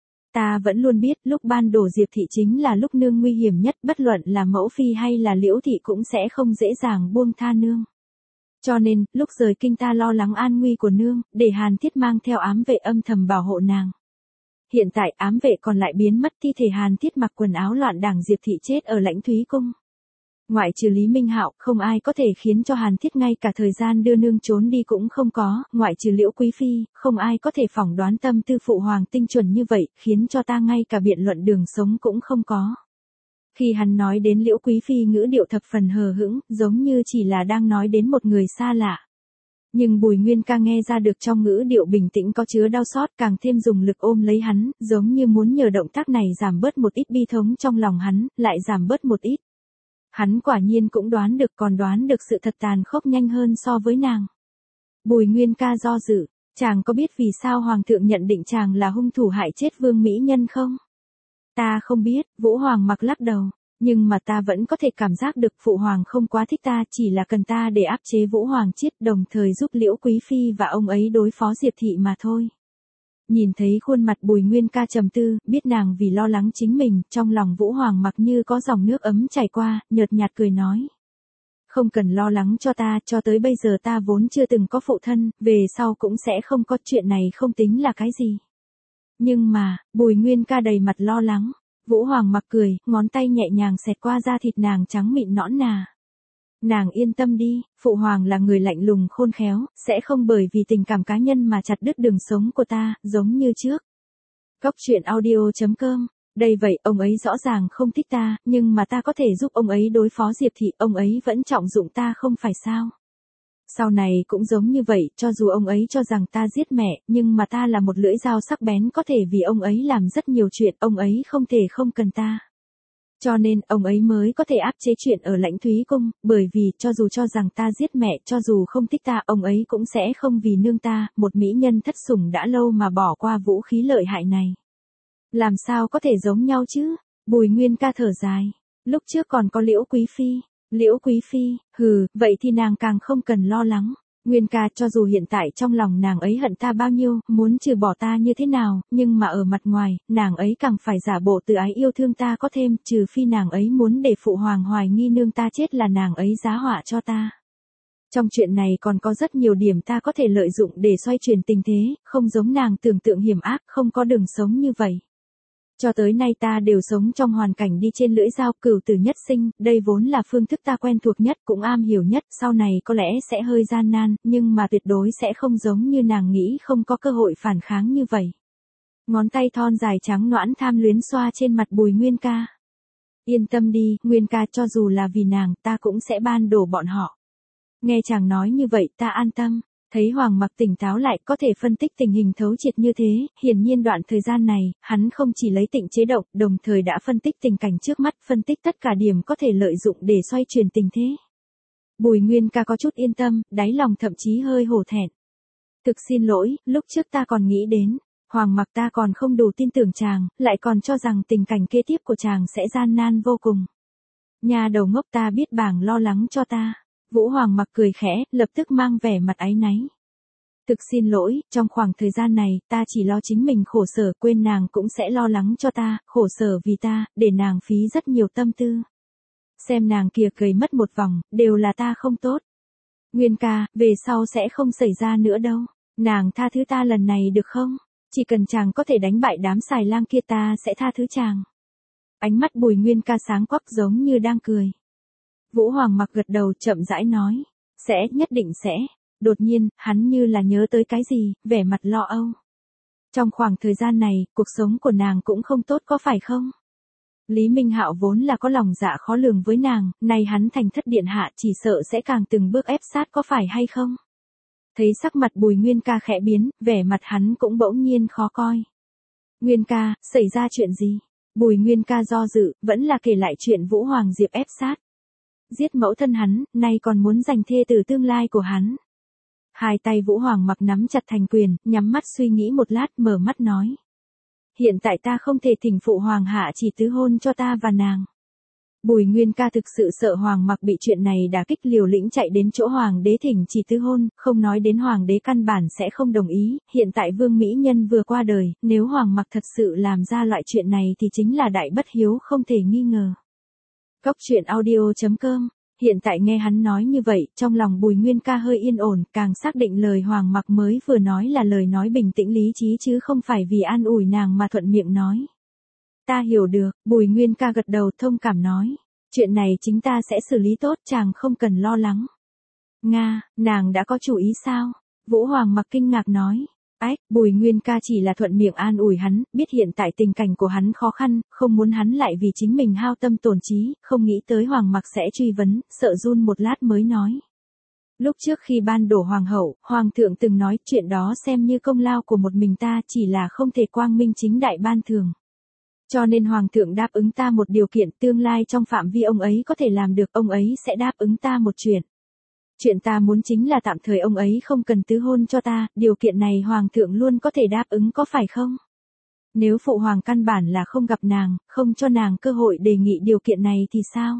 Ta vẫn luôn biết, lúc ban đổ Diệp Thị chính là lúc nương nguy hiểm nhất, bất luận là Mẫu Phi hay là Liễu Thị cũng sẽ không dễ dàng buông tha nương. Cho nên, lúc rời kinh ta lo lắng an nguy của nương, để Hàn Thiết mang theo ám vệ âm thầm bảo hộ nàng. Hiện tại ám vệ còn lại biến mất, thi thể Hàn Thiết mặc quần áo loạn đảng Diệp Thị chết ở Lãnh Thúy Cung. Ngoại trừ Lý Minh Hạo, không ai có thể khiến cho Hàn Thiết ngay cả thời gian đưa nương trốn đi cũng không có, ngoại trừ Liễu Quý Phi, không ai có thể phỏng đoán tâm tư phụ hoàng tinh chuẩn như vậy, khiến cho ta ngay cả biện luận đường sống cũng không có. Khi hắn nói đến Liễu Quý Phi ngữ điệu thập phần hờ hững, giống như chỉ là đang nói đến một người xa lạ. Nhưng Bùi Nguyên Ca nghe ra được trong ngữ điệu bình tĩnh có chứa đau xót, càng thêm dùng lực ôm lấy hắn, giống như muốn nhờ động tác này giảm bớt một ít bi thống trong lòng hắn, lại giảm bớt một ít. Hắn quả nhiên cũng đoán được, còn đoán được sự thật tàn khốc nhanh hơn so với nàng. Bùi Nguyên Ca do dự, chàng có biết vì sao Hoàng thượng nhận định chàng là hung thủ hại chết Vương Mỹ Nhân không? Ta không biết, Vũ Hoàng mặc lắc đầu. Nhưng mà ta vẫn có thể cảm giác được Phụ Hoàng không quá thích ta, chỉ là cần ta để áp chế Vũ Hoàng Chiết, đồng thời giúp Liễu Quý Phi và ông ấy đối phó Diệp Thị mà thôi. Nhìn thấy khuôn mặt Bùi Nguyên Ca trầm tư, biết nàng vì lo lắng chính mình, trong lòng Vũ Hoàng mặc như có dòng nước ấm chảy qua, nhợt nhạt cười nói. Không cần lo lắng cho ta, cho tới bây giờ ta vốn chưa từng có phụ thân, về sau cũng sẽ không có, chuyện này không tính là cái gì. Nhưng mà, Bùi Nguyên Ca đầy mặt lo lắng. Vũ Hoàng mặc cười, ngón tay nhẹ nhàng xẹt qua da thịt nàng trắng mịn nõn nà. Nàng yên tâm đi, Phụ Hoàng là người lạnh lùng khôn khéo, sẽ không bởi vì tình cảm cá nhân mà chặt đứt đường sống của ta, giống như trước. Cóc truyện audio.com. Đây vậy, ông ấy rõ ràng không thích ta, nhưng mà ta có thể giúp ông ấy đối phó Diệp Thị, ông ấy vẫn trọng dụng ta không phải sao? Sau này cũng giống như vậy, cho dù ông ấy cho rằng ta giết mẹ, nhưng mà ta là một lưỡi dao sắc bén, có thể vì ông ấy làm rất nhiều chuyện, ông ấy không thể không cần ta. Cho nên, ông ấy mới có thể áp chế chuyện ở Lãnh Thúy Cung, bởi vì, cho dù cho rằng ta giết mẹ, cho dù không thích ta, ông ấy cũng sẽ không vì nương ta, một mỹ nhân thất sủng đã lâu mà bỏ qua vũ khí lợi hại này. Làm sao có thể giống nhau chứ? Bùi Nguyên Ca thở dài. Lúc trước còn có Liễu Quý Phi. Liễu Quý Phi, vậy thì nàng càng không cần lo lắng. Nguyên Ca, cho dù hiện tại trong lòng nàng ấy hận ta bao nhiêu, muốn trừ bỏ ta như thế nào, nhưng mà ở mặt ngoài, nàng ấy càng phải giả bộ từ ái yêu thương ta có thêm, trừ phi nàng ấy muốn để Phụ Hoàng hoài nghi nương ta chết là nàng ấy giá họa cho ta. Trong chuyện này còn có rất nhiều điểm ta có thể lợi dụng để xoay chuyển tình thế, không giống nàng tưởng tượng hiểm ác, không có đường sống như vậy. Cho tới nay ta đều sống trong hoàn cảnh đi trên lưỡi dao, cửu tử nhất sinh, đây vốn là phương thức ta quen thuộc nhất, cũng am hiểu nhất, sau này có lẽ sẽ hơi gian nan, nhưng mà tuyệt đối sẽ không giống như nàng nghĩ, không có cơ hội phản kháng như vậy. Ngón tay thon dài trắng nõn tham luyến xoa trên mặt Bùi Nguyên Ca. Yên tâm đi, Nguyên Ca, cho dù là vì nàng, ta cũng sẽ ban đổ bọn họ. Nghe chàng nói như vậy, ta an tâm. Thấy Hoàng Mặc tỉnh táo lại, có thể phân tích tình hình thấu triệt như thế, hiển nhiên đoạn thời gian này, hắn không chỉ lấy Tịnh chế động, đồng thời đã phân tích tình cảnh trước mắt, phân tích tất cả điểm có thể lợi dụng để xoay chuyển tình thế. Bùi Nguyên Ca có chút yên tâm, đáy lòng thậm chí hơi hổ thẹn. Thực xin lỗi, lúc trước ta còn nghĩ đến, Hoàng Mặc ta còn không đủ tin tưởng chàng, lại còn cho rằng tình cảnh kế tiếp của chàng sẽ gian nan vô cùng. Nhà đầu ngốc, ta biết bàng lo lắng cho ta. Vũ Hoàng Mặc cười khẽ, lập tức mang vẻ mặt áy náy. Thực xin lỗi, trong khoảng thời gian này, ta chỉ lo chính mình khổ sở, quên nàng cũng sẽ lo lắng cho ta, khổ sở vì ta, để nàng phí rất nhiều tâm tư. Xem nàng kìa cười mất một vòng, đều là ta không tốt. Nguyên Ca, về sau sẽ không xảy ra nữa đâu. Nàng tha thứ ta lần này được không? Chỉ cần chàng có thể đánh bại đám xài lang kia ta sẽ tha thứ chàng. Ánh mắt Bùi Nguyên Ca sáng quắc giống như đang cười. Vũ Hoàng Mặc gật đầu chậm rãi nói. Sẽ, nhất định sẽ. Đột nhiên, hắn như là nhớ tới cái gì, vẻ mặt lo âu. Trong khoảng thời gian này, cuộc sống của nàng cũng không tốt có phải không? Lý Minh Hạo vốn là có lòng dạ khó lường với nàng, nay hắn thành thất điện hạ chỉ sợ sẽ càng từng bước ép sát có phải hay không? Thấy sắc mặt Bùi Nguyên Ca khẽ biến, vẻ mặt hắn cũng bỗng nhiên khó coi. Nguyên Ca, xảy ra chuyện gì? Bùi Nguyên Ca do dự, vẫn là kể lại chuyện Vũ Hoàng Diệp ép sát. Giết mẫu thân hắn, nay còn muốn giành thê tử tương lai của hắn. Hai tay Vũ Hoàng Mặc nắm chặt thành quyền, nhắm mắt suy nghĩ một lát mở mắt nói. Hiện tại ta không thể thỉnh phụ hoàng hạ chỉ tứ hôn cho ta và nàng. Bùi Nguyên Ca thực sự sợ Hoàng Mặc bị chuyện này đả kích, liều lĩnh chạy đến chỗ hoàng đế thỉnh chỉ tứ hôn, không nói đến hoàng đế căn bản sẽ không đồng ý, hiện tại vương mỹ nhân vừa qua đời, nếu Hoàng Mặc thật sự làm ra loại chuyện này thì chính là đại bất hiếu không thể nghi ngờ. Cóc truyện audio.com. Hiện tại nghe hắn nói như vậy, trong lòng Bùi Nguyên Ca hơi yên ổn, càng xác định lời Hoàng Mặc mới vừa nói là lời nói bình tĩnh lý trí chứ không phải vì an ủi nàng mà thuận miệng nói. Ta hiểu được, Bùi Nguyên Ca gật đầu thông cảm nói. Chuyện này chính ta sẽ xử lý tốt, chàng không cần lo lắng. Nga, nàng đã có chủ ý sao? Vũ Hoàng Mặc kinh ngạc nói. Bùi Nguyên Ca chỉ là thuận miệng an ủi hắn, biết hiện tại tình cảnh của hắn khó khăn, không muốn hắn lại vì chính mình hao tâm tổn trí, không nghĩ tới Hoàng Mặc sẽ truy vấn, sợ run một lát mới nói. Lúc trước khi ban đổ hoàng hậu, Hoàng thượng từng nói chuyện đó xem như công lao của một mình ta, chỉ là không thể quang minh chính đại ban thường. Cho nên Hoàng thượng đáp ứng ta một điều kiện, tương lai trong phạm vi ông ấy có thể làm được, ông ấy sẽ đáp ứng ta một chuyện. Chuyện ta muốn chính là tạm thời ông ấy không cần tứ hôn cho ta, điều kiện này Hoàng thượng luôn có thể đáp ứng có phải không? Nếu phụ hoàng căn bản là không gặp nàng, không cho nàng cơ hội đề nghị điều kiện này thì sao?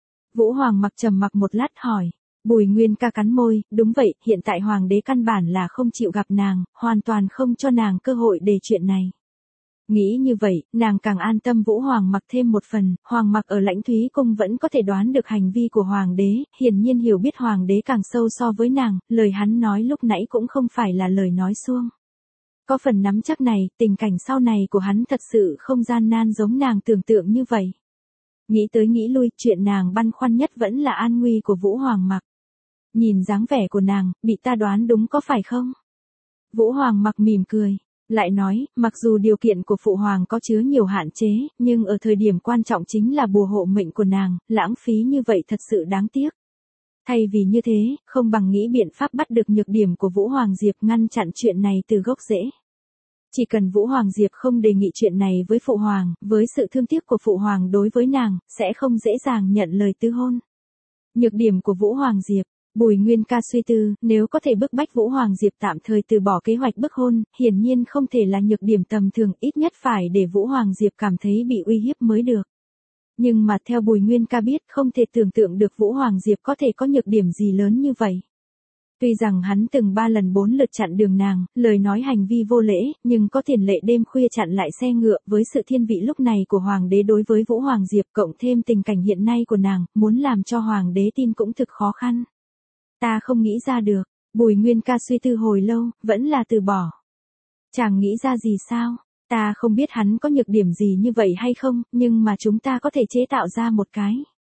Vũ Hoàng mặc trầm mặc một lát hỏi. Bùi Nguyên Ca cắn môi, đúng vậy, hiện tại hoàng đế căn bản là không chịu gặp nàng, hoàn toàn không cho nàng cơ hội đề chuyện này. Nghĩ như vậy, nàng càng an tâm. Vũ Hoàng mặc thêm một phần, Hoàng mặc ở Lãnh Thúy Cung vẫn có thể đoán được hành vi của hoàng đế, hiển nhiên hiểu biết hoàng đế càng sâu so với nàng, lời hắn nói lúc nãy cũng không phải là lời nói suông. Có phần nắm chắc này, tình cảnh sau này của hắn thật sự không gian nan giống nàng tưởng tượng như vậy. Nghĩ tới nghĩ lui, chuyện nàng băn khoăn nhất vẫn là an nguy của Vũ Hoàng mặc. Nhìn dáng vẻ của nàng, bị ta đoán đúng có phải không? Vũ Hoàng mặc mỉm cười, lại nói, mặc dù điều kiện của phụ hoàng có chứa nhiều hạn chế, nhưng ở thời điểm quan trọng chính là bùa hộ mệnh của nàng, lãng phí như vậy thật sự đáng tiếc. Thay vì như thế, không bằng nghĩ biện pháp bắt được nhược điểm của Vũ Hoàng Diệp, ngăn chặn chuyện này từ gốc rễ. Chỉ cần Vũ Hoàng Diệp không đề nghị chuyện này với phụ hoàng, với sự thương tiếc của phụ hoàng đối với nàng, sẽ không dễ dàng nhận lời tứ hôn. Nhược điểm của Vũ Hoàng Diệp. Bùi Nguyên Ca suy tư, nếu có thể bức bách Vũ Hoàng Diệp tạm thời từ bỏ kế hoạch bức hôn, hiển nhiên không thể là nhược điểm tầm thường, ít nhất phải để Vũ Hoàng Diệp cảm thấy bị uy hiếp mới được. Nhưng mà theo Bùi Nguyên Ca biết, không thể tưởng tượng được Vũ Hoàng Diệp có thể có nhược điểm gì lớn như vậy. Tuy rằng hắn từng 3 lần 4 lượt chặn đường nàng, lời nói hành vi vô lễ, nhưng có tiền lệ đêm khuya chặn lại xe ngựa, với sự thiên vị lúc này của hoàng đế đối với Vũ Hoàng Diệp cộng thêm tình cảnh hiện nay của nàng, muốn làm cho hoàng đế tin cũng thực khó khăn. Ta không nghĩ ra được. Bùi Nguyên Ca suy tư hồi lâu, vẫn là từ bỏ. Chàng nghĩ ra gì sao? Ta không biết hắn có nhược điểm gì như vậy hay không, nhưng mà chúng ta có thể chế tạo ra một cái.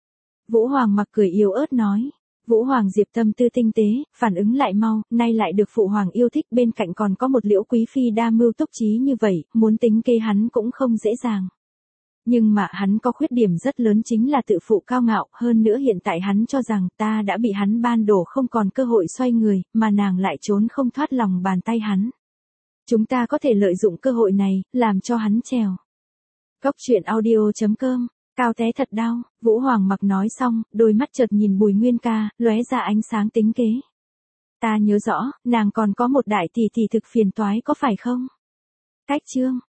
Vũ Hoàng mặc cười yếu ớt nói. Vũ Hoàng Diệp tâm tư tinh tế, phản ứng lại mau, nay lại được phụ hoàng yêu thích, bên cạnh còn có một Liễu Quý Phi đa mưu túc trí như vậy, muốn tính kế hắn cũng không dễ dàng. Nhưng mà hắn có khuyết điểm rất lớn, chính là tự phụ cao ngạo, hơn nữa hiện tại hắn cho rằng ta đã bị hắn ban đổ, không còn cơ hội xoay người, mà nàng lại trốn không thoát lòng bàn tay hắn. Chúng ta có thể lợi dụng cơ hội này, làm cho hắn trèo. Cốc truyện audio.com, cao té thật đau. Vũ Hoàng mặc nói xong, đôi mắt chợt nhìn Bùi Nguyên Ca, lóe ra ánh sáng tính kế. Ta nhớ rõ, nàng còn có một đại tỷ tỷ thực phiền toái có phải không? Cách chương